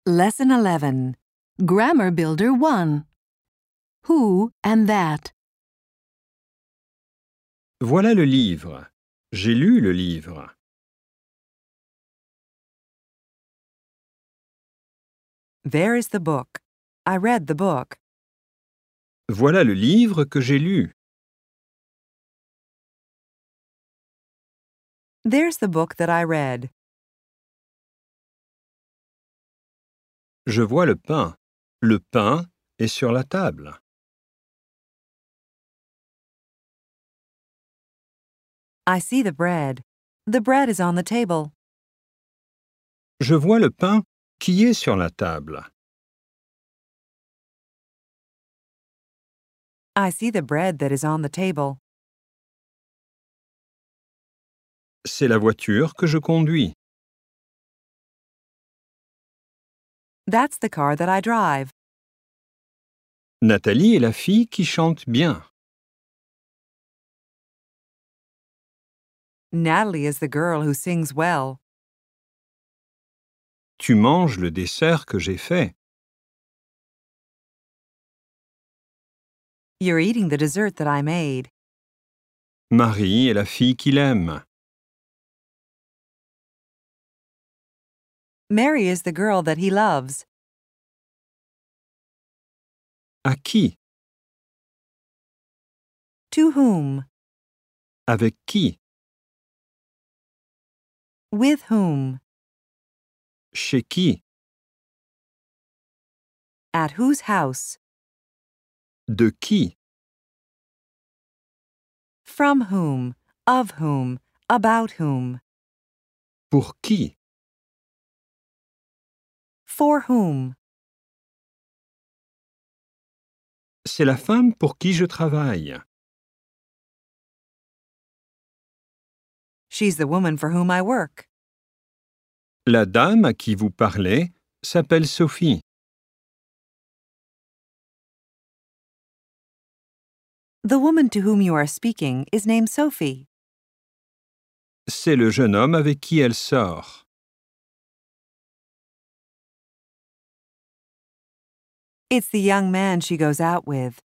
Lesson 11. Grammar Builder 1. Who and that. Voilà le livre. J'ai lu le livre. There is the book. I read the book. Voilà le livre que j'ai lu. There's the book that I read. Je vois le pain. Le pain est sur la table. I see the bread. The bread is on the table. Je vois le pain qui est sur la table. I see the bread that is on the table. C'est la voiture que je conduis. That's the car that I drive. Nathalie est la fille qui chante bien. Natalie is the girl who sings well. Tu manges le dessert que j'ai fait. You're eating the dessert that I made. Marie est la fille qu'il aime. Mary is the girl that he loves. À qui? To whom? Avec qui? With whom? Chez qui? At whose house? De qui? From whom? Of whom? About whom? Pour qui? For whom? C'est la femme pour qui je travaille. She's the woman for whom I work. La dame à qui vous parlez s'appelle Sophie. The woman to whom you are speaking is named Sophie. C'est le jeune homme avec qui elle sort. It's the young man she goes out with.